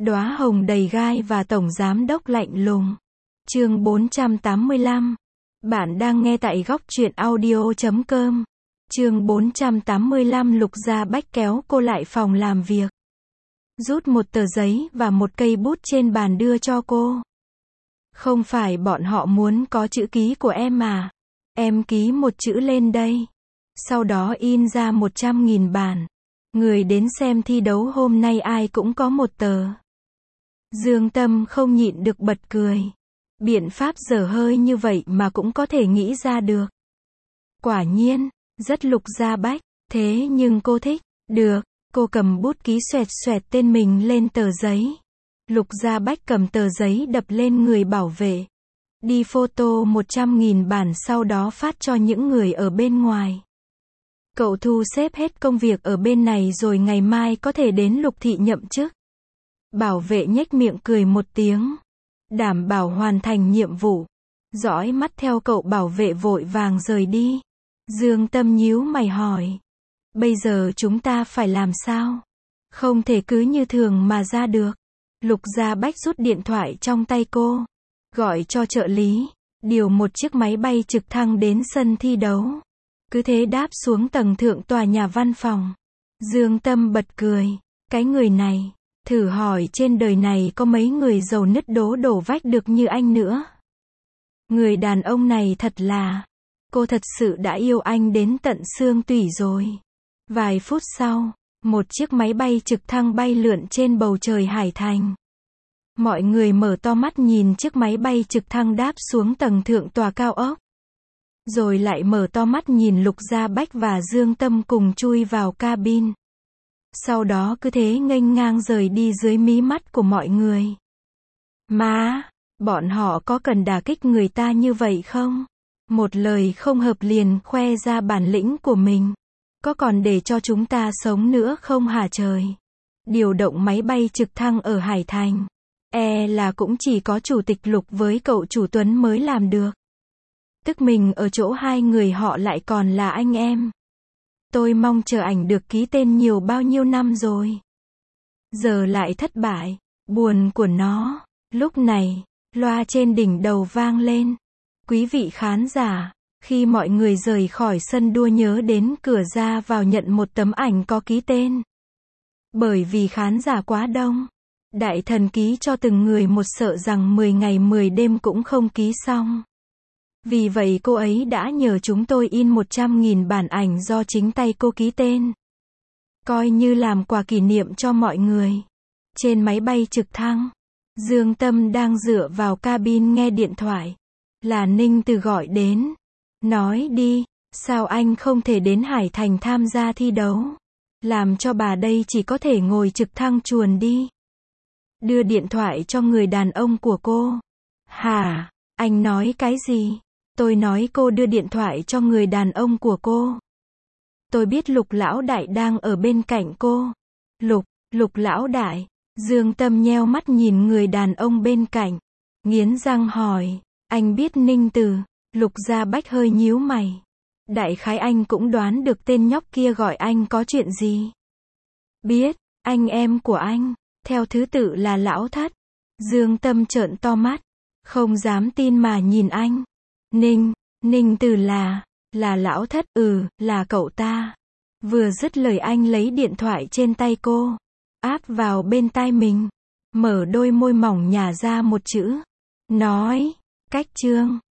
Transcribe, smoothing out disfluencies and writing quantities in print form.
Đóa hồng đầy gai và tổng giám đốc lạnh lùng. Chương 485. Bạn đang nghe tại góc truyện audio.com. Chương 485. Lục Gia Bách kéo cô lại phòng làm việc. Rút một tờ giấy và một cây bút trên bàn đưa cho cô. Không phải bọn họ muốn có chữ ký của em à? Em ký một chữ lên đây. Sau đó in ra 100.000 bản. Người đến xem thi đấu hôm nay ai cũng có một tờ. Dương Tâm không nhịn được bật cười. Biện pháp dở hơi như vậy mà cũng có thể nghĩ ra được. Quả nhiên, rất Lục Gia Bách, thế nhưng cô thích. Được, cô cầm bút ký xoẹt xoẹt tên mình lên tờ giấy. Lục Gia Bách cầm tờ giấy đập lên người bảo vệ. Đi photo 100.000 bản sau đó phát cho những người ở bên ngoài. Cậu thu xếp hết công việc ở bên này rồi ngày mai có thể đến Lục thị nhậm chức. Bảo vệ nhếch miệng cười một tiếng. Đảm bảo hoàn thành nhiệm vụ. Dõi mắt theo cậu bảo vệ vội vàng rời đi. Dương Tâm nhíu mày hỏi. Bây giờ chúng ta phải làm sao? Không thể cứ như thường mà ra được. Lục Gia Bách rút điện thoại trong tay cô. Gọi cho trợ lý. Điều một chiếc máy bay trực thăng đến sân thi đấu. Cứ thế đáp xuống tầng thượng tòa nhà văn phòng. Dương Tâm bật cười. Cái người này. Thử hỏi trên đời này có mấy người giàu nứt đổ vách được như anh nữa. Người đàn ông này thật là. Cô thật sự đã yêu anh đến tận xương tủy rồi. Vài phút sau, một chiếc máy bay trực thăng bay lượn trên bầu trời Hải Thành. Mọi người mở to mắt nhìn chiếc máy bay trực thăng đáp xuống tầng thượng tòa cao ốc. Rồi lại mở to mắt nhìn Lục Gia Bách và Dương Tâm cùng chui vào cabin. Sau đó cứ thế nghênh ngang rời đi dưới mí mắt của mọi người. Má, bọn họ có cần đả kích người ta như vậy không? Một lời không hợp liền khoe ra bản lĩnh của mình. Có còn để cho chúng ta sống nữa không hả trời? Điều động máy bay trực thăng ở Hải Thành. Là cũng chỉ có chủ tịch Lục với cậu chủ Tuấn mới làm được. Tức mình ở chỗ hai người họ lại còn là anh em. Tôi mong chờ ảnh được ký tên nhiều bao nhiêu năm rồi. Giờ lại thất bại. Buồn của nó. Lúc này, loa trên đỉnh đầu vang lên. Quý vị khán giả, khi mọi người rời khỏi sân đua nhớ đến cửa ra vào nhận một tấm ảnh có ký tên. Bởi vì khán giả quá đông. Đại thần ký cho từng người một sợ rằng 10 ngày 10 đêm cũng không ký xong. Vì vậy cô ấy đã nhờ chúng tôi in 100.000 bản ảnh do chính tay cô ký tên. Coi như làm quà kỷ niệm cho mọi người. Trên máy bay trực thăng, Dương Tâm đang dựa vào cabin nghe điện thoại. Là Ninh Từ gọi đến. Nói đi, sao anh không thể đến Hải Thành tham gia thi đấu? Làm cho bà đây chỉ có thể ngồi trực thăng chuồn đi. Đưa điện thoại cho người đàn ông của cô. Hả? Anh nói cái gì? Tôi nói cô đưa điện thoại cho người đàn ông của cô. Tôi biết Lục lão đại đang ở bên cạnh cô. Lục lão đại. Dương Tâm nheo mắt nhìn người đàn ông bên cạnh. Nghiến răng hỏi. Anh biết Ninh Từ? Lục Gia Bách hơi nhíu mày. Đại khái anh cũng đoán được tên nhóc kia gọi anh có chuyện gì. Biết, anh em của anh. Theo thứ tự là Lão Thất. Dương Tâm trợn to mắt. Không dám tin mà nhìn anh. Ninh Từ là Lão Thất, là cậu ta. Vừa dứt lời anh lấy điện thoại trên tay cô. Áp vào bên tai mình. Mở đôi môi mỏng nhả ra một chữ. Nói, cách chương.